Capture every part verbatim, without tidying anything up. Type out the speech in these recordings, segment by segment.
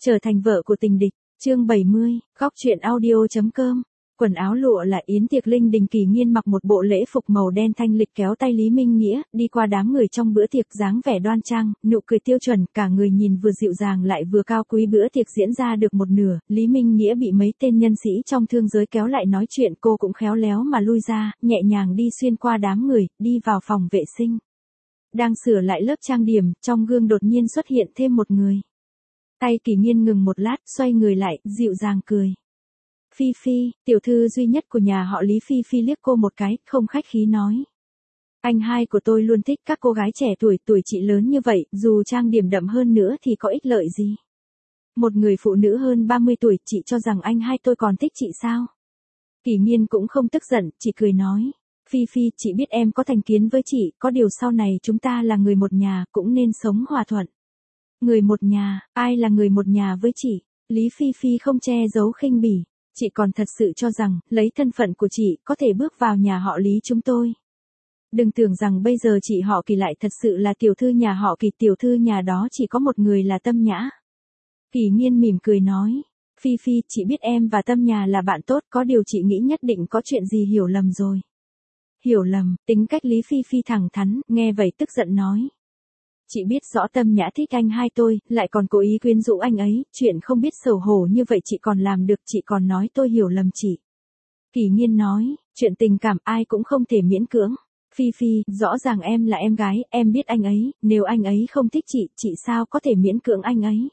Trở thành vợ của tình địch, chương bảy mươi, góc truyện audio.com. Quần áo lụa là yến tiệc linh đình. Kỳ Nghiên mặc một bộ lễ phục màu đen thanh lịch kéo tay Lý Minh Nghĩa, đi qua đám người trong bữa tiệc dáng vẻ đoan trang, nụ cười tiêu chuẩn, cả người nhìn vừa dịu dàng lại vừa cao quý. Bữa tiệc diễn ra được một nửa, Lý Minh Nghĩa bị mấy tên nhân sĩ trong thương giới kéo lại nói chuyện, cô cũng khéo léo mà lui ra, nhẹ nhàng đi xuyên qua đám người, đi vào phòng vệ sinh. Đang sửa lại lớp trang điểm, trong gương đột nhiên xuất hiện thêm một người. Tay Kỳ Nghiên ngừng một lát, xoay người lại, dịu dàng cười. Phi Phi, tiểu thư duy nhất của nhà họ Lý. Phi Phi liếc cô một cái, không khách khí nói. Anh hai của tôi luôn thích các cô gái trẻ tuổi, tuổi chị lớn như vậy, dù trang điểm đậm hơn nữa thì có ích lợi gì. Một người phụ nữ hơn ba mươi tuổi, chị cho rằng anh hai tôi còn thích chị sao? Kỳ Nghiên cũng không tức giận, chỉ cười nói. Phi Phi, chị biết em có thành kiến với chị, có điều sau này chúng ta là người một nhà, cũng nên sống hòa thuận. Người một nhà, ai là người một nhà với chị? Lý Phi Phi không che giấu khinh bỉ. Chị còn thật sự cho rằng, lấy thân phận của chị, có thể bước vào nhà họ Lý chúng tôi. Đừng tưởng rằng bây giờ chị họ Kỳ lại thật sự là tiểu thư nhà họ Kỳ. Tiểu thư nhà đó chỉ có một người là Tâm Nhã. Kỳ Nghiên mỉm cười nói. Phi Phi, chị biết em và Tâm Nhà là bạn tốt, có điều chị nghĩ nhất định có chuyện gì hiểu lầm rồi. Hiểu lầm, tính cách Lý Phi Phi thẳng thắn, nghe vậy tức giận nói. Chị biết rõ Tâm Nhã thích anh hai tôi, lại còn cố ý quyến rũ anh ấy, chuyện không biết xấu hổ như vậy chị còn làm được, chị còn nói tôi hiểu lầm chị. Kỳ Nghiên nói, chuyện tình cảm ai cũng không thể miễn cưỡng. Phi Phi, rõ ràng em là em gái, em biết anh ấy, nếu anh ấy không thích chị, chị sao có thể miễn cưỡng anh ấy.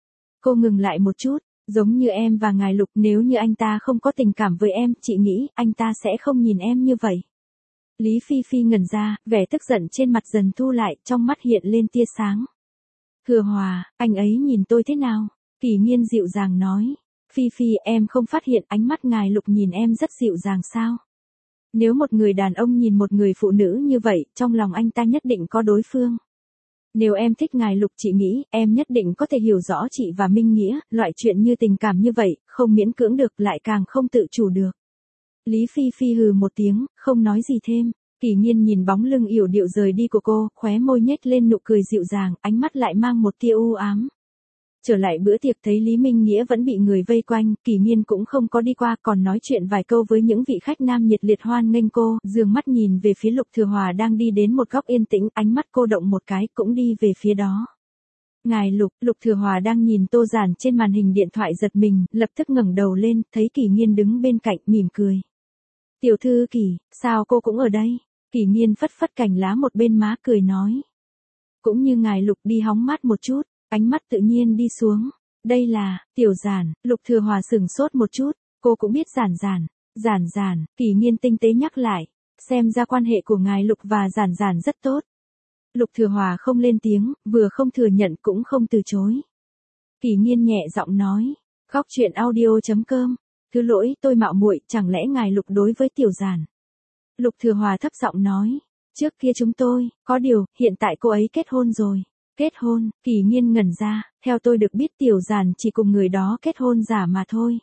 Cô ngừng lại một chút, giống như em và ngài Lục, nếu như anh ta không có tình cảm với em, chị nghĩ anh ta sẽ không nhìn em như vậy. Lý Phi Phi ngẩn ra, vẻ tức giận trên mặt dần thu lại, trong mắt hiện lên tia sáng. Thừa Hòa, anh ấy nhìn tôi thế nào? Kỳ Nghiên dịu dàng nói. Phi Phi, em không phát hiện ánh mắt ngài Lục nhìn em rất dịu dàng sao? Nếu một người đàn ông nhìn một người phụ nữ như vậy, trong lòng anh ta nhất định có đối phương. Nếu em thích ngài Lục, chị nghĩ, em nhất định có thể hiểu rõ chị và Minh Nghĩa, loại chuyện như tình cảm như vậy, không miễn cưỡng được, lại càng không tự chủ được. Lý Phi Phi hừ một tiếng, không nói gì thêm. Kỳ Nghiên nhìn bóng lưng yểu điệu rời đi của cô, khóe môi nhếch lên nụ cười dịu dàng, ánh mắt lại mang một tia u ám. Trở lại bữa tiệc thấy Lý Minh Nghĩa vẫn bị người vây quanh, Kỳ Nghiên cũng không có đi qua, còn nói chuyện vài câu với những vị khách nam nhiệt liệt hoan nghênh cô, dường mắt nhìn về phía Lục Thừa Hòa đang đi đến một góc yên tĩnh, ánh mắt cô động một cái, cũng đi về phía đó. Ngài Lục, Lục Thừa Hòa đang nhìn Tô Giản trên màn hình điện thoại giật mình, lập tức ngẩng đầu lên, thấy Kỳ Nghiên đứng bên cạnh, mỉm cười. Tiểu thư Kỳ, sao cô cũng ở đây? Kỳ Nghiên phất phất cành lá một bên má cười nói. Cũng như ngài Lục đi hóng mát một chút, ánh mắt tự nhiên đi xuống. Đây là, Tiểu Giản. Lục Thừa Hòa sửng sốt một chút, cô cũng biết Giản Giản. Giản Giản, Kỳ Nghiên tinh tế nhắc lại. Xem ra quan hệ của ngài Lục và Giản Giản rất tốt. Lục Thừa Hòa không lên tiếng, vừa không thừa nhận cũng không từ chối. Kỳ Nghiên nhẹ giọng nói. Góc truyện audio.com. Thứ lỗi, tôi mạo muội, chẳng lẽ ngài Lục đối với Tiểu Giản? Lục Thừa Hòa thấp giọng nói. Trước kia chúng tôi, có điều, hiện tại cô ấy kết hôn rồi. Kết hôn? Kỳ Nghiên ngẩn ra, theo tôi được biết Tiểu Giản chỉ cùng người đó kết hôn giả mà thôi.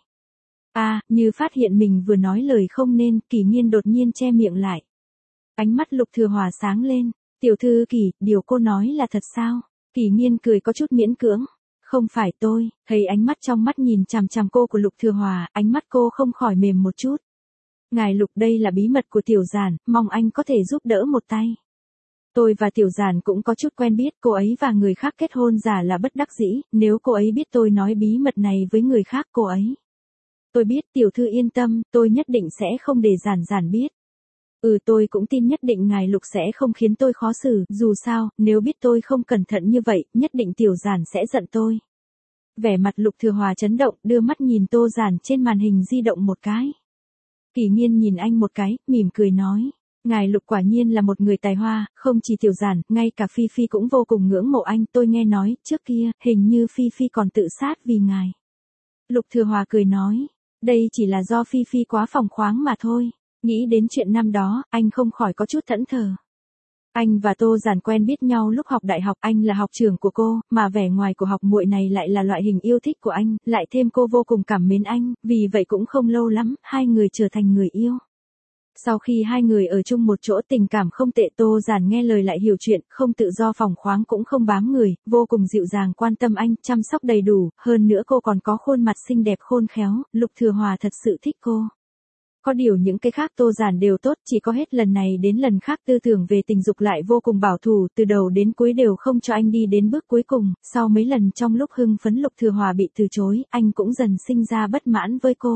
À, như phát hiện mình vừa nói lời không nên, Kỳ Nghiên đột nhiên che miệng lại. Ánh mắt Lục Thừa Hòa sáng lên. Tiểu thư Kỳ, điều cô nói là thật sao? Kỳ Nghiên cười có chút miễn cưỡng. Không phải tôi, thấy ánh mắt trong mắt nhìn chằm chằm cô của Lục Thừa Hòa, ánh mắt cô không khỏi mềm một chút. Ngài Lục, đây là bí mật của Tiểu Giản, mong anh có thể giúp đỡ một tay. Tôi và Tiểu Giản cũng có chút quen biết, cô ấy và người khác kết hôn giả là bất đắc dĩ, nếu cô ấy biết tôi nói bí mật này với người khác cô ấy. Tôi biết, tiểu thư yên tâm, tôi nhất định sẽ không để Giản Giản biết. Ừ, tôi cũng tin nhất định ngài Lục sẽ không khiến tôi khó xử, dù sao, nếu biết tôi không cẩn thận như vậy, nhất định Tiểu Giản sẽ giận tôi. Vẻ mặt Lục Thừa Hòa chấn động, đưa mắt nhìn Tô Giản trên màn hình di động một cái. Kỳ Nghiên nhìn anh một cái, mỉm cười nói. Ngài Lục quả nhiên là một người tài hoa, không chỉ Tiểu Giản, ngay cả Phi Phi cũng vô cùng ngưỡng mộ anh, tôi nghe nói, trước kia, hình như Phi Phi còn tự sát vì ngài. Lục Thừa Hòa cười nói. Đây chỉ là do Phi Phi quá phóng khoáng mà thôi. Nghĩ đến chuyện năm đó, anh không khỏi có chút thẫn thờ. Anh và Tô Giản quen biết nhau lúc học đại học, anh là học trưởng của cô, mà vẻ ngoài của học muội này lại là loại hình yêu thích của anh, lại thêm cô vô cùng cảm mến anh, vì vậy cũng không lâu lắm, hai người trở thành người yêu. Sau khi hai người ở chung một chỗ tình cảm không tệ, Tô Giản nghe lời lại hiểu chuyện, không tự do phóng khoáng cũng không bám người, vô cùng dịu dàng quan tâm anh, chăm sóc đầy đủ, hơn nữa cô còn có khuôn mặt xinh đẹp khôn khéo, Lục Thừa Hòa thật sự thích cô. Có điều những cái khác Tô Giản đều tốt, chỉ có hết lần này đến lần khác tư tưởng về tình dục lại vô cùng bảo thủ, từ đầu đến cuối đều không cho anh đi đến bước cuối cùng, sau mấy lần trong lúc hưng phấn Lục Thừa Hòa bị từ chối, anh cũng dần sinh ra bất mãn với cô.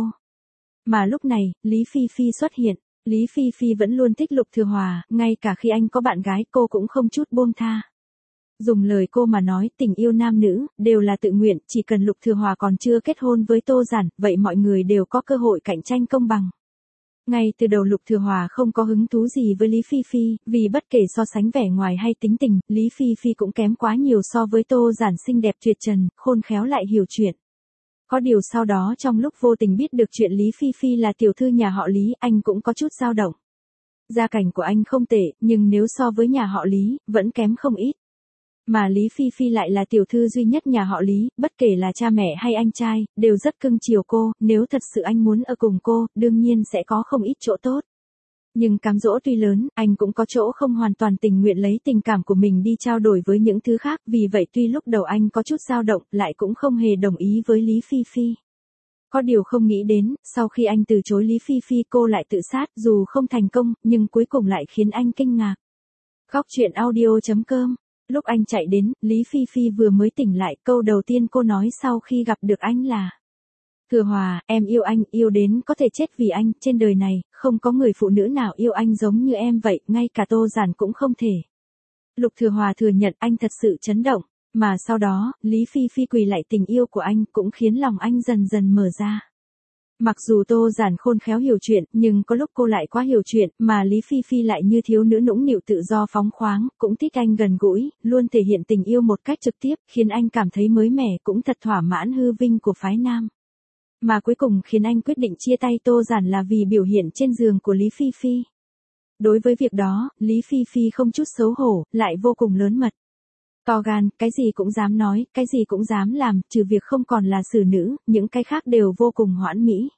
Mà lúc này, Lý Phi Phi xuất hiện. Lý Phi Phi vẫn luôn thích Lục Thừa Hòa, ngay cả khi anh có bạn gái cô cũng không chút buông tha. Dùng lời cô mà nói, tình yêu nam nữ, đều là tự nguyện, chỉ cần Lục Thừa Hòa còn chưa kết hôn với Tô Giản, vậy mọi người đều có cơ hội cạnh tranh công bằng. Ngay từ đầu Lục Thừa Hòa không có hứng thú gì với Lý Phi Phi, vì bất kể so sánh vẻ ngoài hay tính tình, Lý Phi Phi cũng kém quá nhiều so với Tô Giản xinh đẹp tuyệt trần, khôn khéo lại hiểu chuyện. Có điều sau đó trong lúc vô tình biết được chuyện Lý Phi Phi là tiểu thư nhà họ Lý, anh cũng có chút dao động. Gia cảnh của anh không tệ, nhưng nếu so với nhà họ Lý, vẫn kém không ít. Mà Lý Phi Phi lại là tiểu thư duy nhất nhà họ Lý, bất kể là cha mẹ hay anh trai, đều rất cưng chiều cô, nếu thật sự anh muốn ở cùng cô, đương nhiên sẽ có không ít chỗ tốt. Nhưng cám dỗ tuy lớn, anh cũng có chỗ không hoàn toàn tình nguyện lấy tình cảm của mình đi trao đổi với những thứ khác, vì vậy tuy lúc đầu anh có chút dao động, lại cũng không hề đồng ý với Lý Phi Phi. Có điều không nghĩ đến, sau khi anh từ chối Lý Phi Phi cô lại tự sát, dù không thành công, nhưng cuối cùng lại khiến anh kinh ngạc. Góc truyện audio chấm com. Lúc anh chạy đến, Lý Phi Phi vừa mới tỉnh lại, câu đầu tiên cô nói sau khi gặp được anh là: Thừa Hòa, em yêu anh, yêu đến có thể chết vì anh, trên đời này, không có người phụ nữ nào yêu anh giống như em vậy, ngay cả Tô Giản cũng không thể. Lục Thừa Hòa thừa nhận anh thật sự chấn động, mà sau đó, Lý Phi Phi quỳ lại tình yêu của anh cũng khiến lòng anh dần dần mở ra. Mặc dù Tô Giản khôn khéo hiểu chuyện, nhưng có lúc cô lại quá hiểu chuyện, mà Lý Phi Phi lại như thiếu nữ nũng nịu tự do phóng khoáng, cũng thích anh gần gũi, luôn thể hiện tình yêu một cách trực tiếp, khiến anh cảm thấy mới mẻ cũng thật thỏa mãn hư vinh của phái nam. Mà cuối cùng khiến anh quyết định chia tay Tô Giản là vì biểu hiện trên giường của Lý Phi Phi. Đối với việc đó, Lý Phi Phi không chút xấu hổ, lại vô cùng lớn mật. To gan, cái gì cũng dám nói, cái gì cũng dám làm, trừ việc không còn là xử nữ, những cái khác đều vô cùng hoãn mỹ.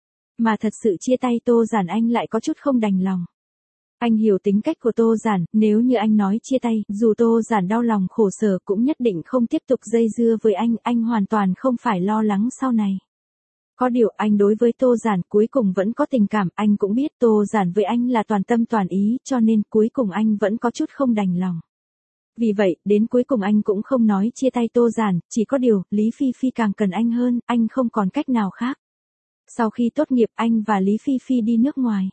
Mà thật sự chia tay Tô Giản anh lại có chút không đành lòng. Anh hiểu tính cách của Tô Giản, nếu như anh nói chia tay, dù Tô Giản đau lòng khổ sở cũng nhất định không tiếp tục dây dưa với anh, anh hoàn toàn không phải lo lắng sau này. Có điều anh đối với Tô Giản cuối cùng vẫn có tình cảm, anh cũng biết Tô Giản với anh là toàn tâm toàn ý, cho nên cuối cùng anh vẫn có chút không đành lòng. Vì vậy, đến cuối cùng anh cũng không nói chia tay Tô Giản, chỉ có điều, Lý Phi Phi càng cần anh hơn, anh không còn cách nào khác. Sau khi tốt nghiệp anh và Lý Phi Phi đi nước ngoài.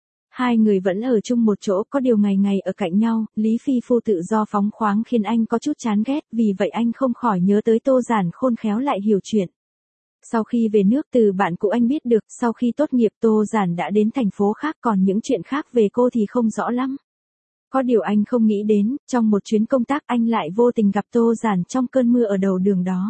Hai người vẫn ở chung một chỗ, có điều ngày ngày ở cạnh nhau, Lý Phi Phu tự do phóng khoáng khiến anh có chút chán ghét, vì vậy anh không khỏi nhớ tới Tô Giản khôn khéo lại hiểu chuyện. Sau khi về nước từ bạn cũ anh biết được, sau khi tốt nghiệp Tô Giản đã đến thành phố khác, còn những chuyện khác về cô thì không rõ lắm. Có điều anh không nghĩ đến, trong một chuyến công tác anh lại vô tình gặp Tô Giản trong cơn mưa ở đầu đường đó.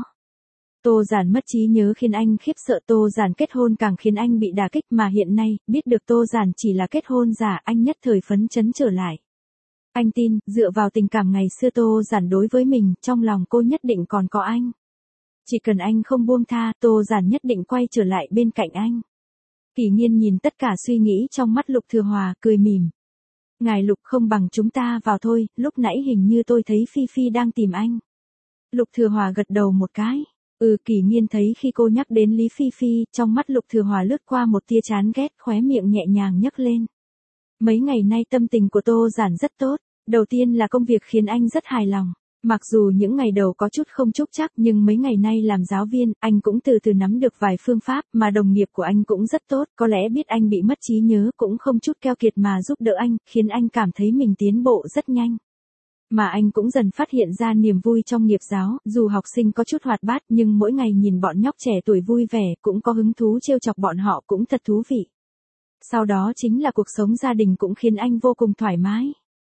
Tô Giản mất trí nhớ khiến anh khiếp sợ, Tô Giản kết hôn càng khiến anh bị đả kích, mà hiện nay, biết được Tô Giản chỉ là kết hôn giả, anh nhất thời phấn chấn trở lại. Anh tin, dựa vào tình cảm ngày xưa Tô Giản đối với mình, trong lòng cô nhất định còn có anh. Chỉ cần anh không buông tha, Tô Giản nhất định quay trở lại bên cạnh anh. Kỳ Nghiên nhìn tất cả suy nghĩ trong mắt Lục Thừa Hòa, cười mỉm. Ngài Lục, không bằng chúng ta vào thôi, lúc nãy hình như tôi thấy Phi Phi đang tìm anh. Lục Thừa Hòa gật đầu một cái. Ừ, Kỳ Nghiên thấy khi cô nhắc đến Lý Phi Phi, trong mắt Lục Thừa Hòa lướt qua một tia chán ghét, khóe miệng nhẹ nhàng nhấc lên. Mấy ngày nay tâm tình của Tô Giản rất tốt, đầu tiên là công việc khiến anh rất hài lòng. Mặc dù những ngày đầu có chút không trúc chắc, nhưng mấy ngày nay làm giáo viên, anh cũng từ từ nắm được vài phương pháp, mà đồng nghiệp của anh cũng rất tốt, có lẽ biết anh bị mất trí nhớ cũng không chút keo kiệt mà giúp đỡ anh, khiến anh cảm thấy mình tiến bộ rất nhanh. Mà anh cũng dần phát hiện ra niềm vui trong nghiệp giáo, dù học sinh có chút hoạt bát nhưng mỗi ngày nhìn bọn nhóc trẻ tuổi vui vẻ, cũng có hứng thú trêu chọc bọn họ cũng thật thú vị. Sau đó chính là cuộc sống gia đình cũng khiến anh vô cùng thoải mái.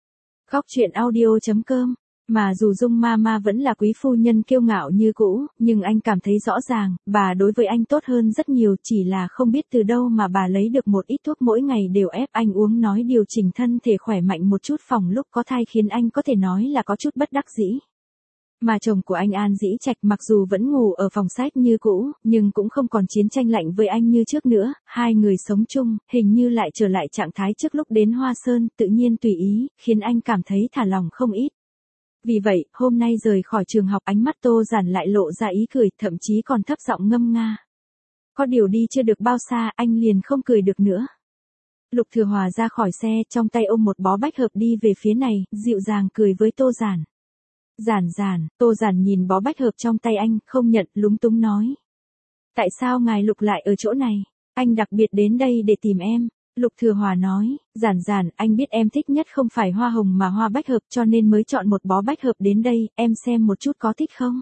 Góc truyện audio chấm com. Mà dù Dung Mama vẫn là quý phu nhân kiêu ngạo như cũ, nhưng anh cảm thấy rõ ràng, bà đối với anh tốt hơn rất nhiều, chỉ là không biết từ đâu mà bà lấy được một ít thuốc mỗi ngày đều ép anh uống, nói điều chỉnh thân thể khỏe mạnh một chút phòng lúc có thai, khiến anh có thể nói là có chút bất đắc dĩ. Mà chồng của anh An Dĩ Trạch mặc dù vẫn ngủ ở phòng sách như cũ, nhưng cũng không còn chiến tranh lạnh với anh như trước nữa, hai người sống chung, hình như lại trở lại trạng thái trước lúc đến Hoa Sơn, tự nhiên tùy ý, khiến anh cảm thấy thả lòng không ít. Vì vậy, hôm nay rời khỏi trường học ánh mắt Tô Giản lại lộ ra ý cười, thậm chí còn thấp giọng ngâm nga. Có điều đi chưa được bao xa, anh liền không cười được nữa. Lục Thừa Hòa ra khỏi xe, trong tay ôm một bó bách hợp đi về phía này, dịu dàng cười với Tô Giản. Giản Giản, Tô Giản nhìn bó bách hợp trong tay anh, không nhận, lúng túng nói. Tại sao ngài Lục lại ở chỗ này? Anh đặc biệt đến đây để tìm em. Lục Thừa Hòa nói, Giản Giản, anh biết em thích nhất không phải hoa hồng mà hoa bách hợp cho nên mới chọn một bó bách hợp đến đây, em xem một chút có thích không?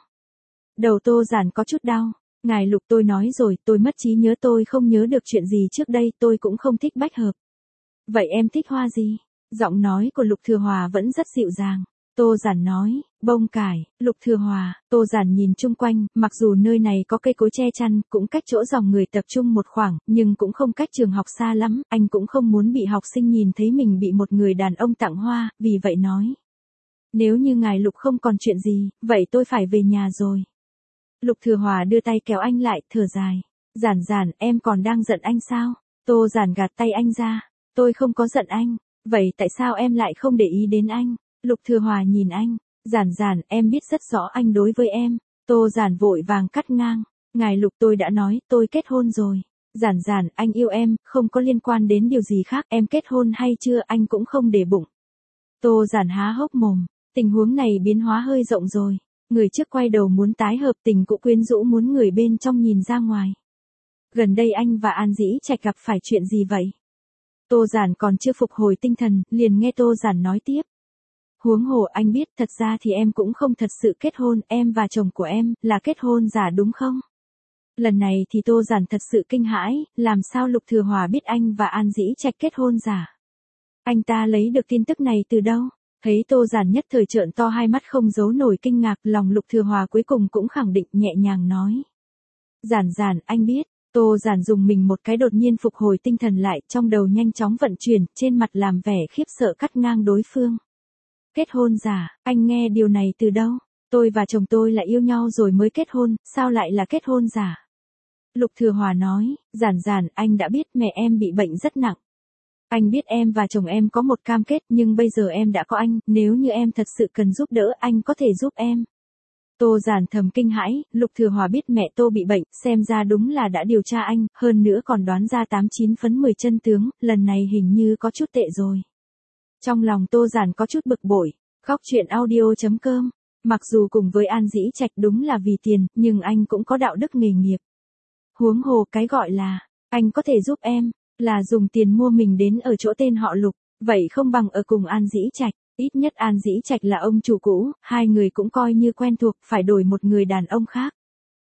Đầu Tô Giản có chút đau. Ngài Lục, tôi nói rồi, tôi mất trí nhớ, tôi không nhớ được chuyện gì trước đây, tôi cũng không thích bách hợp. Vậy em thích hoa gì? Giọng nói của Lục Thừa Hòa vẫn rất dịu dàng. Tô Giản nói, bông cải. Lục Thừa Hòa, Tô Giản nhìn chung quanh, mặc dù nơi này có cây cối che chắn, cũng cách chỗ dòng người tập trung một khoảng, nhưng cũng không cách trường học xa lắm, anh cũng không muốn bị học sinh nhìn thấy mình bị một người đàn ông tặng hoa, vì vậy nói. Nếu như ngài Lục không còn chuyện gì, vậy tôi phải về nhà rồi. Lục Thừa Hòa đưa tay kéo anh lại, thở dài. Giản Giản, em còn đang giận anh sao? Tô Giản gạt tay anh ra. Tôi không có giận anh. Vậy tại sao em lại không để ý đến anh? Lục Thừa Hòa nhìn anh. Giản Giản, em biết rất rõ anh đối với em. Tô Giản vội vàng cắt ngang. Ngài Lục, tôi đã nói, tôi kết hôn rồi. Giản Giản, anh yêu em, không có liên quan đến điều gì khác, em kết hôn hay chưa anh cũng không để bụng. Tô Giản há hốc mồm. Tình huống này biến hóa hơi rộng rồi. Người trước quay đầu muốn tái hợp, tình cũ quyến rũ muốn người bên trong nhìn ra ngoài. Gần đây anh và An Dĩ Trạch gặp phải chuyện gì vậy? Tô Giản còn chưa phục hồi tinh thần, liền nghe Tô Giản nói tiếp. Huống hồ anh biết, thật ra thì em cũng không thật sự kết hôn, em và chồng của em là kết hôn giả đúng không? Lần này thì Tô Giản thật sự kinh hãi, làm sao Lục Thừa Hòa biết anh và An Dĩ Trạch kết hôn giả? Anh ta lấy được tin tức này từ đâu? Thấy Tô Giản nhất thời trợn to hai mắt không giấu nổi kinh ngạc, lòng Lục Thừa Hòa cuối cùng cũng khẳng định, nhẹ nhàng nói. Giản Giản, anh biết. Tô Giản dùng mình một cái đột nhiên phục hồi tinh thần lại, trong đầu nhanh chóng vận chuyển, trên mặt làm vẻ khiếp sợ cắt ngang đối phương. Kết hôn giả, anh nghe điều này từ đâu? Tôi và chồng tôi là yêu nhau rồi mới kết hôn, sao lại là kết hôn giả? Lục Thừa Hòa nói, Giản Giản, anh đã biết mẹ em bị bệnh rất nặng. Anh biết em và chồng em có một cam kết, nhưng bây giờ em đã có anh, nếu như em thật sự cần giúp đỡ, anh có thể giúp em. Tô Giản thầm kinh hãi, Lục Thừa Hòa biết mẹ Tô bị bệnh, xem ra đúng là đã điều tra anh, hơn nữa còn đoán ra tám chín phấn mười chân tướng, lần này hình như có chút tệ rồi. Trong lòng Tô Giản có chút bực bội, khóc chuyện audio chấm com, mặc dù cùng với An Dĩ Trạch đúng là vì tiền, nhưng anh cũng có đạo đức nghề nghiệp. Huống hồ cái gọi là, anh có thể giúp em, là dùng tiền mua mình đến ở chỗ tên họ Lục, vậy không bằng ở cùng An Dĩ Trạch, ít nhất An Dĩ Trạch là ông chủ cũ, hai người cũng coi như quen thuộc, phải đổi một người đàn ông khác.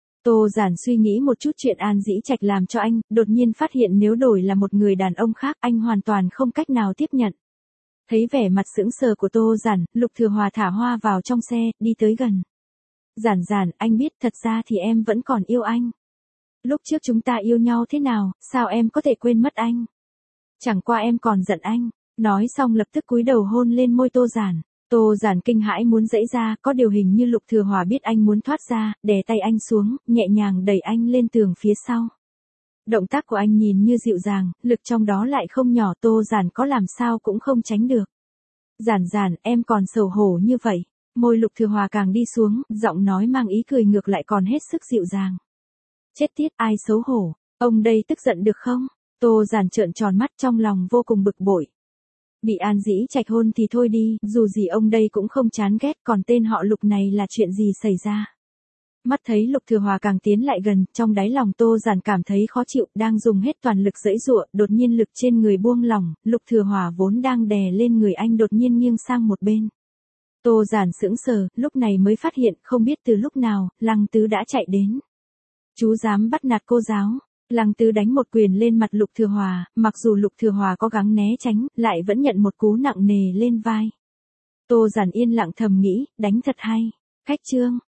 Tô Giản suy nghĩ một chút chuyện An Dĩ Trạch làm cho anh, đột nhiên phát hiện nếu đổi là một người đàn ông khác, anh hoàn toàn không cách nào tiếp nhận. Thấy vẻ mặt sững sờ của Tô Giản, Lục Thừa Hòa thả hoa vào trong xe, đi tới gần. Giản Giản, anh biết thật ra thì em vẫn còn yêu anh. Lúc trước chúng ta yêu nhau thế nào, sao em có thể quên mất anh? Chẳng qua em còn giận anh. Nói xong lập tức cúi đầu hôn lên môi Tô Giản. Tô Giản kinh hãi muốn giãy ra, có điều hình như Lục Thừa Hòa biết anh muốn thoát ra, đè tay anh xuống, nhẹ nhàng đẩy anh lên tường phía sau. Động tác của anh nhìn như dịu dàng, lực trong đó lại không nhỏ, Tô Giản có làm sao cũng không tránh được. Giản Giản, em còn xấu hổ như vậy. Môi Lục Thừa Hòa càng đi xuống, giọng nói mang ý cười ngược lại còn hết sức dịu dàng. Chết tiết, ai xấu hổ, ông đây tức giận được không? Tô Giản trợn tròn mắt, trong lòng vô cùng bực bội. Bị An Dĩ Trạch hôn thì thôi đi, dù gì ông đây cũng không chán ghét, còn tên họ Lục này là chuyện gì xảy ra? Mắt thấy Lục Thừa Hòa càng tiến lại gần, trong đáy lòng Tô Giản cảm thấy khó chịu, đang dùng hết toàn lực giãy giụa, đột nhiên lực trên người buông lỏng, Lục Thừa Hòa vốn đang đè lên người anh đột nhiên nghiêng sang một bên. Tô Giản sững sờ, lúc này mới phát hiện, không biết từ lúc nào, Lăng Tứ đã chạy đến. Chú dám bắt nạt cô giáo. Lăng Tứ đánh một quyền lên mặt Lục Thừa Hòa, mặc dù Lục Thừa Hòa có gắng né tránh, lại vẫn nhận một cú nặng nề lên vai. Tô Giản yên lặng thầm nghĩ, đánh thật hay. Khách trương,